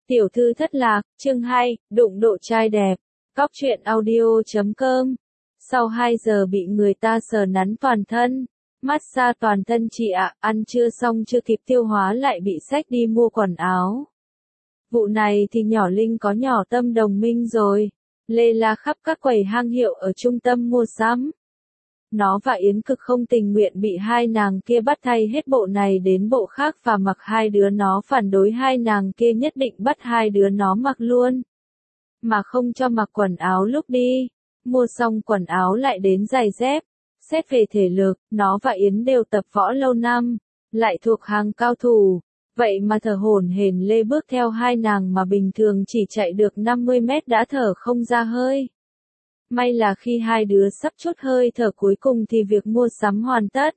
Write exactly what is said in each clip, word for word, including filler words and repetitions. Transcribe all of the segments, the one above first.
Tiểu thư thất lạc, chương hai, đụng độ trai đẹp. Cóc truyện audio chấm com. Sau hai giờ bị người ta sờ nắn toàn thân, massage toàn thân chị ạ, ăn chưa xong chưa kịp tiêu hóa lại bị xách đi mua quần áo. Vụ này thì nhỏ Linh có nhỏ Tâm đồng minh rồi, lê la khắp các quầy hang hiệu ở trung tâm mua sắm. Nó và Yến cực không tình nguyện bị hai nàng kia bắt thay hết bộ này đến bộ khác và mặc hai đứa nó phản đối hai nàng kia nhất định bắt hai đứa nó mặc luôn. Mà không cho mặc quần áo lúc đi, mua xong quần áo lại đến giày dép. Xét về thể lực, nó và Yến đều tập võ lâu năm, lại thuộc hàng cao thủ. Vậy mà thở hổn hển lê bước theo hai nàng mà bình thường chỉ chạy được năm mươi mét đã thở không ra hơi. May là khi hai đứa sắp chốt hơi thở cuối cùng thì việc mua sắm hoàn tất.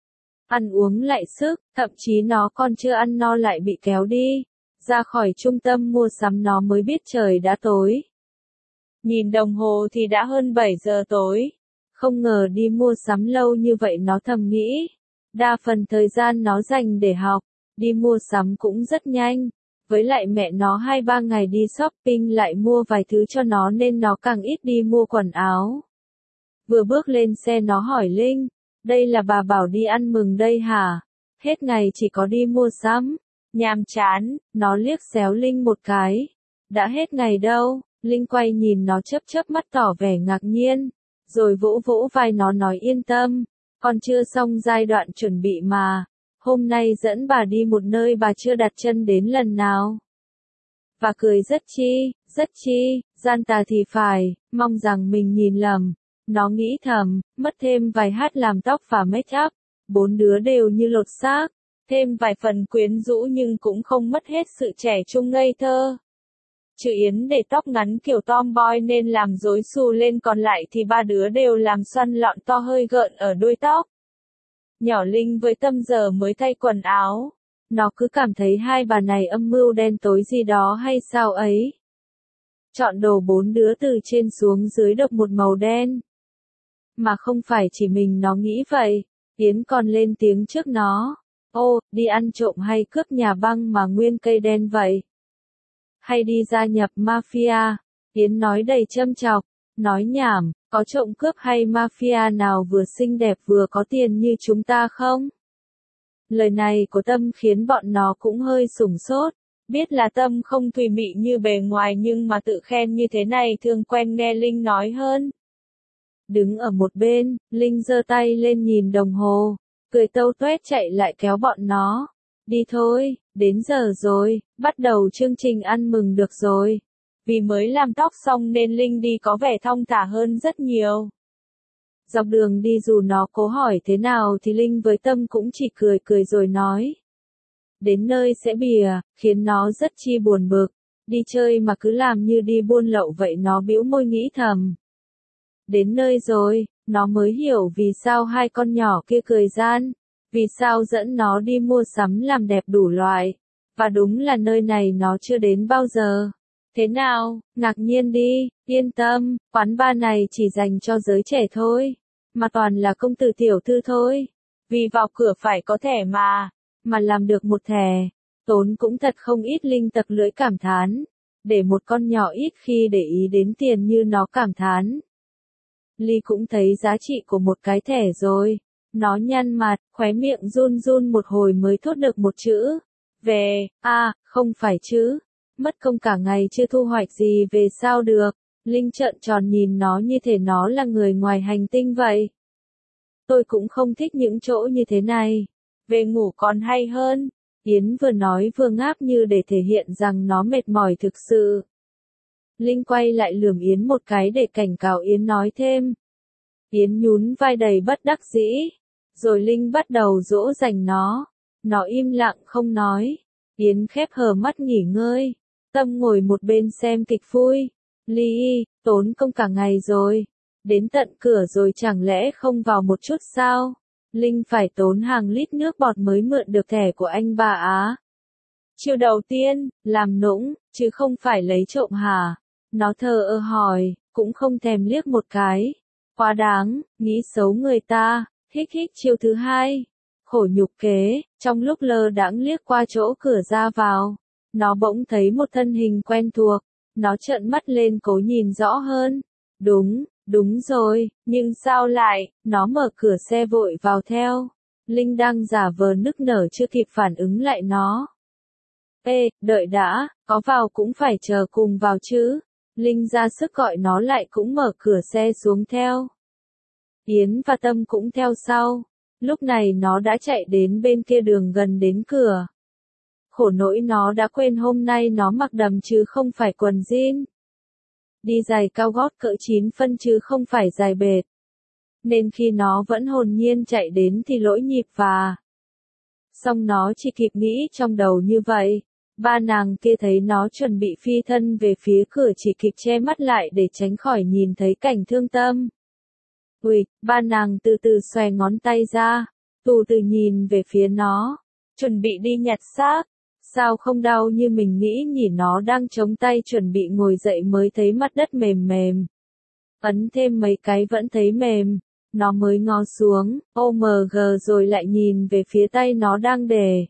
Ăn uống lại sức, thậm chí nó còn chưa ăn no lại bị kéo đi. Ra khỏi trung tâm mua sắm nó mới biết trời đã tối. Nhìn đồng hồ thì đã hơn bảy giờ tối. Không ngờ đi mua sắm lâu như vậy nó thầm nghĩ. Đa phần thời gian nó dành để học, đi mua sắm cũng rất nhanh. Với lại mẹ nó hai ba ngày đi shopping lại mua vài thứ cho nó nên nó càng ít đi mua quần áo. Vừa bước lên xe nó hỏi Linh, đây là bà bảo đi ăn mừng đây hả? Hết ngày chỉ có đi mua sắm. Nhàm chán, nó liếc xéo Linh một cái. Đã hết ngày đâu, Linh quay nhìn nó chớp chớp mắt tỏ vẻ ngạc nhiên. Rồi vỗ vỗ vai nó nói yên tâm, còn chưa xong giai đoạn chuẩn bị mà. Hôm nay dẫn bà đi một nơi bà chưa đặt chân đến lần nào. Và cười rất chi, rất chi, gian tà thì phải, mong rằng mình nhìn lầm. Nó nghĩ thầm, mất thêm vài hát làm tóc và make up, bốn đứa đều như lột xác, thêm vài phần quyến rũ nhưng cũng không mất hết sự trẻ trung ngây thơ. Trừ Yến để tóc ngắn kiểu tomboy nên làm rối xù lên, còn lại thì ba đứa đều làm xoăn lọn to hơi gợn ở đuôi tóc. Nhỏ Linh với Tâm giờ mới thay quần áo. Nó cứ cảm thấy hai bà này âm mưu đen tối gì đó hay sao ấy. Chọn đồ bốn đứa từ trên xuống dưới độc một màu đen. Mà không phải chỉ mình nó nghĩ vậy, Yến còn lên tiếng trước nó. Ô, đi ăn trộm hay cướp nhà băng mà nguyên cây đen vậy? Hay đi gia nhập mafia? Yến nói đầy châm chọc, nói nhảm, có trộm cướp hay mafia nào vừa xinh đẹp vừa có tiền như chúng ta không? Lời này của Tâm khiến bọn nó cũng hơi sửng sốt, biết là Tâm không thùy mị như bề ngoài nhưng mà tự khen như thế này thường quen nghe Linh nói hơn. Đứng ở một bên, Linh giơ tay lên nhìn đồng hồ, cười tâu tuét chạy lại kéo bọn nó. Đi thôi, đến giờ rồi, bắt đầu chương trình ăn mừng được rồi. Vì mới làm tóc xong nên Linh đi có vẻ thong thả hơn rất nhiều. Dọc đường đi dù nó cố hỏi thế nào thì Linh với Tâm cũng chỉ cười cười rồi nói. Đến nơi sẽ bìa, khiến nó rất chi buồn bực. Đi chơi mà cứ làm như đi buôn lậu vậy, nó bĩu môi nghĩ thầm. Đến nơi rồi, nó mới hiểu vì sao hai con nhỏ kia cười gian. Vì sao dẫn nó đi mua sắm làm đẹp đủ loại. Và đúng là nơi này nó chưa đến bao giờ. Thế nào, ngạc nhiên đi, yên tâm, quán bar này chỉ dành cho giới trẻ thôi. Mà toàn là công tử tiểu thư thôi. Vì vào cửa phải có thẻ mà. Mà làm được một thẻ, tốn cũng thật không ít. Linh tặc lưỡi cảm thán. Để một con nhỏ ít khi để ý đến tiền như nó cảm thán. Ly cũng thấy giá trị của một cái thẻ rồi. Nó nhăn mặt, khóe miệng run run một hồi mới thốt được một chữ. Về, à, không phải chứ. Mất công cả ngày chưa thu hoạch gì về sao được. Linh trợn tròn nhìn nó như thể nó là người ngoài hành tinh vậy. Tôi cũng không thích những chỗ như thế này. Về ngủ còn hay hơn. Yến vừa nói vừa ngáp như để thể hiện rằng nó mệt mỏi thực sự. Linh quay lại lườm Yến một cái để cảnh cáo Yến nói thêm. Yến nhún vai đầy bất đắc dĩ. Rồi Linh bắt đầu dỗ dành nó. Nó im lặng không nói. Yến khép hờ mắt nghỉ ngơi. Tâm ngồi một bên xem kịch vui. Ly, tốn công cả ngày rồi. Đến tận cửa rồi chẳng lẽ không vào một chút sao? Linh phải tốn hàng lít nước bọt mới mượn được thẻ của anh bà Á. Chiêu đầu tiên, làm nũng, chứ không phải lấy trộm hả? Nó thờ ơ hỏi, cũng không thèm liếc một cái. Quá đáng, nghĩ xấu người ta, hích hích. Chiêu thứ hai, khổ nhục kế, trong lúc lơ đãng liếc qua chỗ cửa ra vào. nó bỗng thấy một thân hình quen thuộc, nó trợn mắt lên cố nhìn rõ hơn. Đúng, đúng rồi, nhưng sao lại, nó mở cửa xe vội vào theo. Linh đang giả vờ nức nở chưa kịp phản ứng lại nó. Ê, đợi đã, có vào cũng phải chờ cùng vào chứ. Linh ra sức gọi nó lại cũng mở cửa xe xuống theo. Yến và Tâm cũng theo sau. Lúc này nó đã chạy đến bên kia đường gần đến cửa. Khổ nỗi nó đã quên hôm nay nó mặc đầm chứ không phải quần jean. Đi giày cao gót cỡ chín phân chứ không phải giày bệt. Nên khi nó vẫn hồn nhiên chạy đến thì lỗi nhịp và. Xong nó chỉ kịp nghĩ trong đầu như vậy. Ba nàng kia thấy nó chuẩn bị phi thân về phía cửa chỉ kịp che mắt lại để tránh khỏi nhìn thấy cảnh thương tâm. Ui, ba nàng từ từ xòe ngón tay ra, từ từ nhìn về phía nó, chuẩn bị đi nhặt xác. Sao không đau như mình nghĩ nhỉ, nó đang chống tay chuẩn bị ngồi dậy mới thấy mặt đất mềm mềm. Ấn thêm mấy cái vẫn thấy mềm, nó mới ngó xuống, ô mờ gờ rồi lại nhìn về phía tay nó đang để.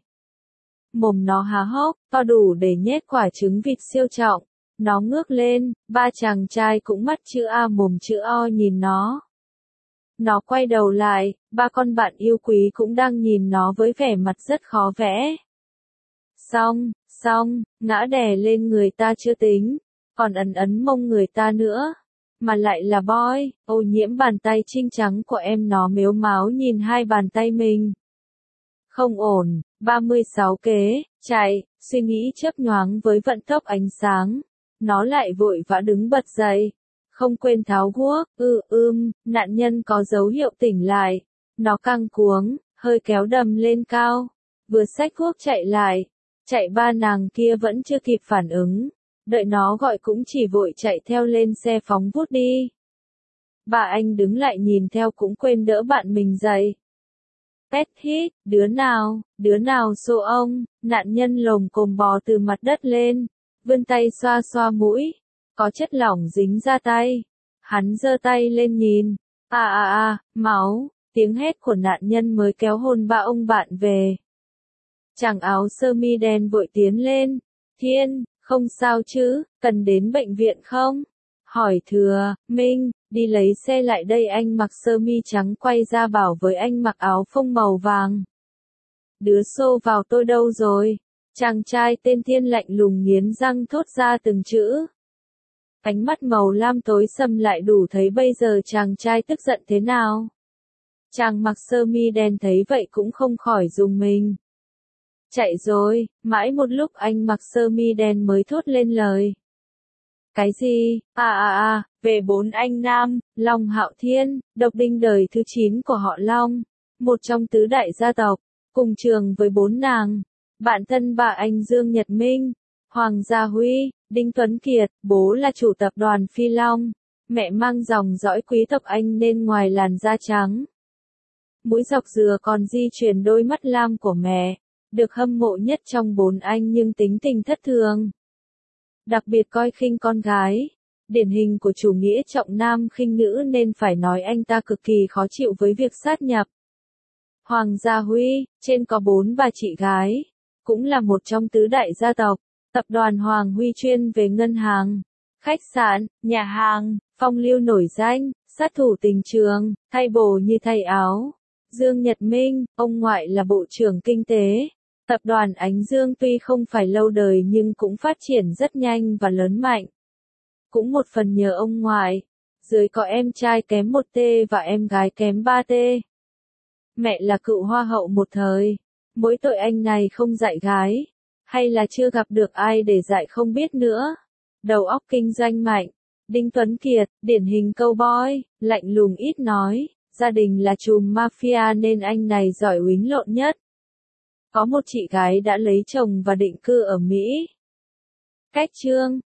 Mồm nó há hốc, to đủ để nhét quả trứng vịt siêu trọng. Nó ngước lên, ba chàng trai cũng mắt chữ A mồm chữ O nhìn nó. Nó quay đầu lại, ba con bạn yêu quý cũng đang nhìn nó với vẻ mặt rất khó vẽ. Xong, xong, ngã đè lên người ta chưa tính, còn ấn ấn mông người ta nữa. Mà lại là boy, ô nhiễm bàn tay trinh trắng của em, nó mếu máo nhìn hai bàn tay mình. Không ổn, ba mươi sáu kế, chạy, suy nghĩ chớp nhoáng với vận tốc ánh sáng. Nó lại vội vã đứng bật dậy. Không quên tháo guốc, ư ưm, nạn nhân có dấu hiệu tỉnh lại. Nó căng cuống, hơi kéo đầm lên cao. Vừa xách guốc chạy lại. Chạy ba nàng kia vẫn chưa kịp phản ứng. Đợi nó gọi cũng chỉ vội chạy theo lên xe phóng vút đi. Bà anh đứng lại nhìn theo cũng quên đỡ bạn mình dậy. Pet hit, đứa nào, đứa nào xô ông, nạn nhân lồm cồm bò từ mặt đất lên, vươn tay xoa xoa mũi, có chất lỏng dính ra tay. Hắn giơ tay lên nhìn, à à à, máu, tiếng hét của nạn nhân mới kéo hồn ba ông bạn về. Chàng áo sơ mi đen vội tiến lên, Thiên, không sao chứ, cần đến bệnh viện không? Hỏi Thừa, Minh, đi lấy xe lại đây. Anh mặc sơ mi trắng quay ra bảo với anh mặc áo phông màu vàng. Đứa xô vào tôi đâu rồi? Chàng trai tên Thiên lạnh lùng nghiến răng thốt ra từng chữ. Ánh mắt màu lam tối sầm lại đủ thấy bây giờ chàng trai tức giận thế nào. Chàng mặc sơ mi đen thấy vậy cũng không khỏi rùng mình. Chạy rồi, mãi một lúc anh mặc sơ mi đen mới thốt lên lời. Cái gì? À à à, về bốn anh nam, Long Hạo Thiên, độc đinh đời thứ chín của họ Long, một trong tứ đại gia tộc, cùng trường với bốn nàng, bạn thân bà anh Dương Nhật Minh, Hoàng Gia Huy, Đinh Tuấn Kiệt, bố là chủ tập đoàn Phi Long, mẹ mang dòng dõi quý tộc Anh nên ngoài làn da trắng, mũi dọc dừa còn di truyền đôi mắt lam của mẹ, được hâm mộ nhất trong bốn anh nhưng tính tình thất thường. Đặc biệt coi khinh con gái, điển hình của chủ nghĩa trọng nam khinh nữ nên phải nói anh ta cực kỳ khó chịu với việc sát nhập. Hoàng Gia Huy, trên có bốn bà chị gái, cũng là một trong tứ đại gia tộc, tập đoàn Hoàng Huy chuyên về ngân hàng, khách sạn, nhà hàng, phong lưu nổi danh, sát thủ tình trường, thay bồ như thay áo. Dương Nhật Minh, ông ngoại là bộ trưởng kinh tế. Tập đoàn Ánh Dương tuy không phải lâu đời nhưng cũng phát triển rất nhanh và lớn mạnh. Cũng một phần nhờ ông ngoại. Dưới có em trai kém một T và em gái kém ba T. Mẹ là cựu hoa hậu một thời. Mỗi tội anh này không dạy gái. Hay là chưa gặp được ai để dạy không biết nữa. Đầu óc kinh doanh mạnh. Đinh Tuấn Kiệt, điển hình cowboy, lạnh lùng ít nói. Gia đình là trùm mafia nên anh này giỏi uýnh lộn nhất. Có một chị gái đã lấy chồng và định cư ở Mỹ. Cách chương